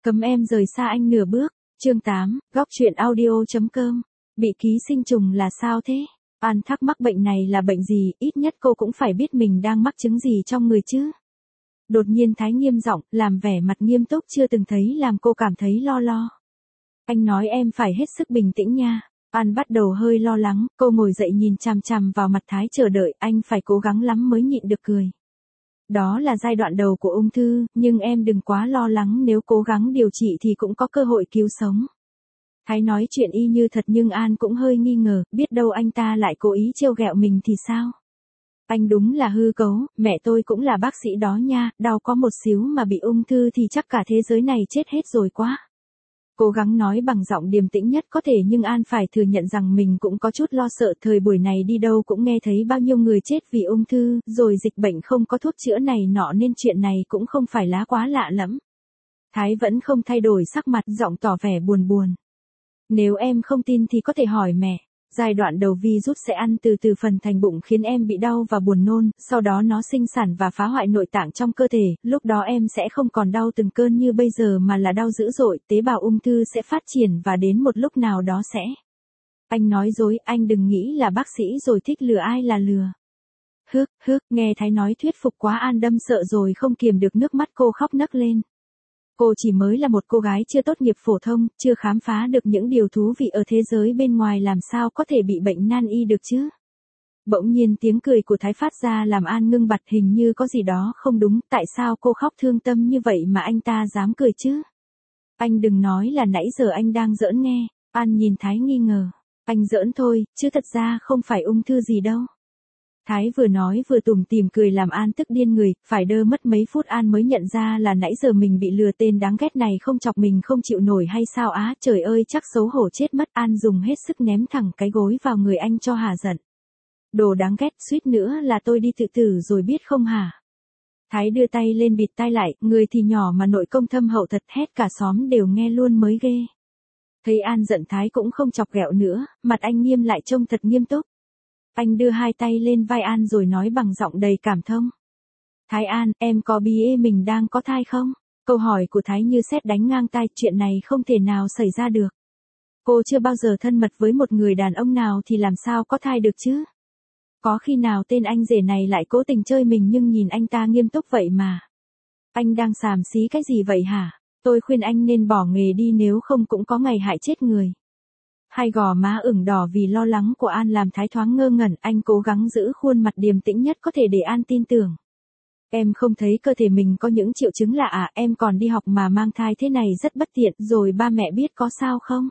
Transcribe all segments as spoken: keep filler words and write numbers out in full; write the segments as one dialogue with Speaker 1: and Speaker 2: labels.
Speaker 1: Cấm em rời xa anh nửa bước. Chương tám, góc truyện audio.com. Bị ký sinh trùng là sao thế? An thắc mắc bệnh này là bệnh gì, ít nhất cô cũng phải biết mình đang mắc chứng gì trong người chứ. Đột nhiên Thái nghiêm giọng, làm vẻ mặt nghiêm túc chưa từng thấy làm cô cảm thấy lo lo. Anh nói em phải hết sức bình tĩnh nha. An bắt đầu hơi lo lắng, cô ngồi dậy nhìn chằm chằm vào mặt Thái chờ đợi, anh phải cố gắng lắm mới nhịn được cười. Đó là giai đoạn đầu của ung thư, nhưng em đừng quá lo lắng, nếu cố gắng điều trị thì cũng có cơ hội cứu sống. Thái nói chuyện y như thật nhưng An cũng hơi nghi ngờ, biết đâu anh ta lại cố ý trêu ghẹo mình thì sao? Anh đúng là hư cấu, mẹ tôi cũng là bác sĩ đó nha, đau có một xíu mà bị ung thư thì chắc cả thế giới này chết hết rồi quá. Cố gắng nói bằng giọng điềm tĩnh nhất có thể nhưng An phải thừa nhận rằng mình cũng có chút lo sợ, thời buổi này đi đâu cũng nghe thấy bao nhiêu người chết vì ung thư, rồi dịch bệnh không có thuốc chữa này nọ nên chuyện này cũng không phải lá quá lạ lẫm. Thái vẫn không thay đổi sắc mặt, giọng tỏ vẻ buồn buồn. Nếu em không tin thì có thể hỏi mẹ. Giai đoạn đầu virus sẽ ăn từ từ phần thành bụng khiến em bị đau và buồn nôn, sau đó nó sinh sản và phá hoại nội tạng trong cơ thể, lúc đó em sẽ không còn đau từng cơn như bây giờ mà là đau dữ dội, tế bào ung thư sẽ phát triển và đến một lúc nào đó sẽ. Anh nói dối, anh đừng nghĩ là bác sĩ rồi thích lừa ai là lừa. Hức, hức, nghe Thái nói thuyết phục quá An đâm sợ rồi không kiềm được nước mắt cô khóc nấc lên. Cô chỉ mới là một cô gái chưa tốt nghiệp phổ thông, chưa khám phá được những điều thú vị ở thế giới bên ngoài, làm sao có thể bị bệnh nan y được chứ. Bỗng nhiên tiếng cười của Thái phát ra làm An ngưng bặt, hình như có gì đó không đúng, tại sao cô khóc thương tâm như vậy mà anh ta dám cười chứ? Anh đừng nói là nãy giờ anh đang giỡn nghe. An nhìn Thái nghi ngờ. Anh giỡn thôi, chứ thật ra không phải ung thư gì đâu. Thái vừa nói vừa tủm tỉm cười làm An tức điên người, phải đơ mất mấy phút An mới nhận ra là nãy giờ mình bị lừa, tên đáng ghét này không chọc mình không chịu nổi hay sao á, trời ơi chắc xấu hổ chết mất. An dùng hết sức ném thẳng cái gối vào người anh cho hả giận. Đồ đáng ghét, suýt nữa là tôi đi tự tử rồi biết không hả? Thái đưa tay lên bịt tai lại, người thì nhỏ mà nội công thâm hậu thật, hét cả xóm đều nghe luôn mới ghê. Thấy An giận Thái cũng không chọc ghẹo nữa, mặt anh nghiêm lại trông thật nghiêm túc. Anh đưa hai tay lên vai An rồi nói bằng giọng đầy cảm thông. Thái An, em có biết mình đang có thai không? Câu hỏi của Thái như sét đánh ngang tai, chuyện này không thể nào xảy ra được. Cô chưa bao giờ thân mật với một người đàn ông nào thì làm sao có thai được chứ? Có khi nào tên anh rể này lại cố tình chơi mình, nhưng nhìn anh ta nghiêm túc vậy mà. Anh đang xàm xí cái gì vậy hả? Tôi khuyên anh nên bỏ nghề đi, nếu không cũng có ngày hại chết người. Hai gò má ửng đỏ vì lo lắng của An làm Thái thoáng ngơ ngẩn, anh cố gắng giữ khuôn mặt điềm tĩnh nhất có thể để An tin tưởng. Em không thấy cơ thể mình có những triệu chứng lạ à, em còn đi học mà mang thai thế này rất bất tiện, rồi ba mẹ biết có sao không?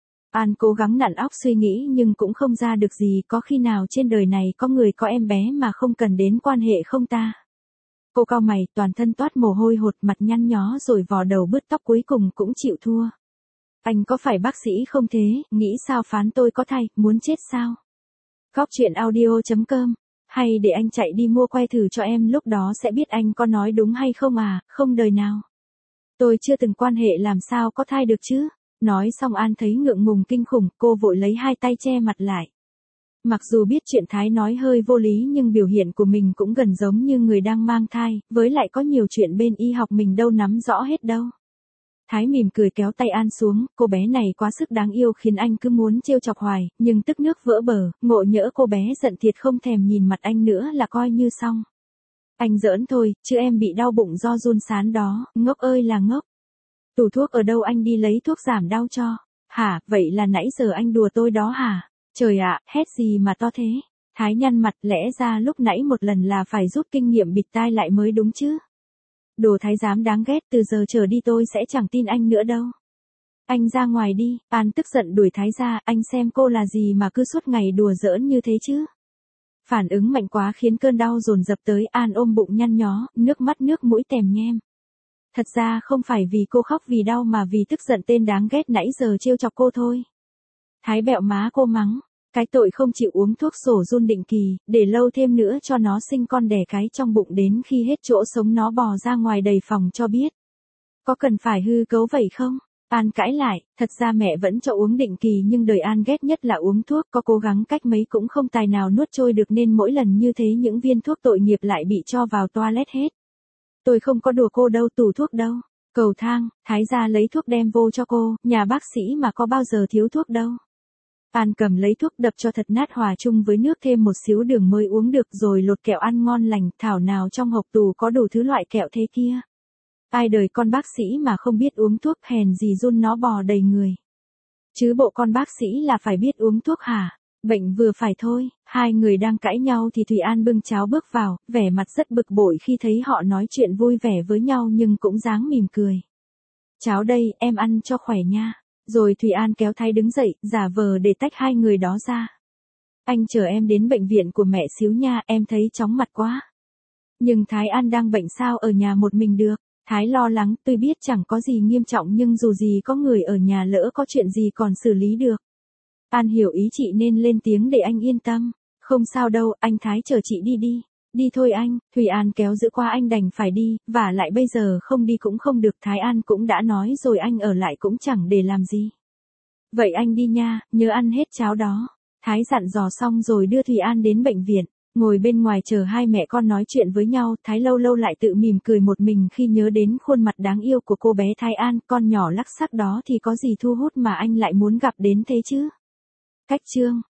Speaker 1: An cố gắng nặn óc suy nghĩ nhưng cũng không ra được gì, có khi nào trên đời này có người có em bé mà không cần đến quan hệ không ta? Cô cau mày, toàn thân toát mồ hôi hột, mặt nhăn nhó rồi vò đầu bứt tóc, cuối cùng cũng chịu thua. Anh có phải bác sĩ không thế, nghĩ sao phán tôi có thai, muốn chết sao? Góc truyện audio.com. Hay để anh chạy đi mua que thử cho em, lúc đó sẽ biết anh có nói đúng hay không à, không đời nào. Tôi chưa từng quan hệ làm sao có thai được chứ? Nói xong An thấy ngượng ngùng kinh khủng, cô vội lấy hai tay che mặt lại. Mặc dù biết chuyện Thái nói hơi vô lý nhưng biểu hiện của mình cũng gần giống như người đang mang thai, với lại có nhiều chuyện bên y học mình đâu nắm rõ hết đâu. Thái mỉm cười kéo tay An xuống, cô bé này quá sức đáng yêu khiến anh cứ muốn trêu chọc hoài, nhưng tức nước vỡ bờ, ngộ nhỡ cô bé giận thiệt không thèm nhìn mặt anh nữa là coi như xong. Anh giỡn thôi, chứ em bị đau bụng do run sán đó, ngốc ơi là ngốc. Tủ thuốc ở đâu, anh đi lấy thuốc giảm đau cho. Hả, vậy là nãy giờ anh đùa tôi đó hả? Trời ạ, hét gì mà to thế? Thái nhăn mặt, lẽ ra lúc nãy một lần là phải rút kinh nghiệm bịt tai lại mới đúng chứ. Đồ thái giám đáng ghét, từ giờ trở đi tôi sẽ chẳng tin anh nữa đâu. Anh ra ngoài đi. An tức giận đuổi Thái ra, anh xem cô là gì mà cứ suốt ngày đùa giỡn như thế chứ. Phản ứng mạnh quá khiến cơn đau dồn dập tới, An ôm bụng nhăn nhó, nước mắt nước mũi tèm nhem. Thật ra không phải vì cô khóc vì đau mà vì tức giận tên đáng ghét nãy giờ trêu chọc cô thôi. Thái bẹo má cô mắng. Cái tội không chịu uống thuốc sổ run định kỳ, để lâu thêm nữa cho nó sinh con đẻ cái trong bụng, đến khi hết chỗ sống nó bò ra ngoài đầy phòng cho biết. Có cần phải hư cấu vậy không? An cãi lại, thật ra mẹ vẫn cho uống định kỳ nhưng đời An ghét nhất là uống thuốc, có cố gắng cách mấy cũng không tài nào nuốt trôi được nên mỗi lần như thế những viên thuốc tội nghiệp lại bị cho vào toilet hết. Tôi không có đùa cô đâu, tủ thuốc đâu. Cầu thang, Thái gia lấy thuốc đem vô cho cô, nhà bác sĩ mà có bao giờ thiếu thuốc đâu. An cầm lấy thuốc đập cho thật nát hòa chung với nước thêm một xíu đường mới uống được rồi lột kẹo ăn ngon lành, thảo nào trong hộp tủ có đủ thứ loại kẹo thế kia. Ai đời con bác sĩ mà không biết uống thuốc, hèn gì run nó bò đầy người. Chứ bộ con bác sĩ là phải biết uống thuốc hả? Bệnh vừa phải thôi, hai người đang cãi nhau thì Thùy An bưng cháo bước vào, vẻ mặt rất bực bội khi thấy họ nói chuyện vui vẻ với nhau nhưng cũng dáng mỉm cười. Cháo đây, em ăn cho khỏe nha. Rồi Thùy An kéo Thái đứng dậy, giả vờ để tách hai người đó ra. Anh chờ em đến bệnh viện của mẹ xíu nha, em thấy chóng mặt quá. Nhưng Thái An đang bệnh sao ở nhà một mình được. Thái lo lắng, tôi biết chẳng có gì nghiêm trọng nhưng dù gì có người ở nhà lỡ có chuyện gì còn xử lý được. An hiểu ý chị nên lên tiếng để anh yên tâm. Không sao đâu, anh Thái chờ chị đi đi. Đi thôi anh, Thùy An kéo giữ qua anh đành phải đi, và lại bây giờ không đi cũng không được, Thái An cũng đã nói rồi anh ở lại cũng chẳng để làm gì. Vậy anh đi nha, nhớ ăn hết cháo đó. Thái dặn dò xong rồi đưa Thùy An đến bệnh viện. Ngồi bên ngoài chờ hai mẹ con nói chuyện với nhau, Thái lâu lâu lại tự mỉm cười một mình khi nhớ đến khuôn mặt đáng yêu của cô bé Thái An, con nhỏ lắc sắc đó thì có gì thu hút mà anh lại muốn gặp đến thế chứ. Cách chương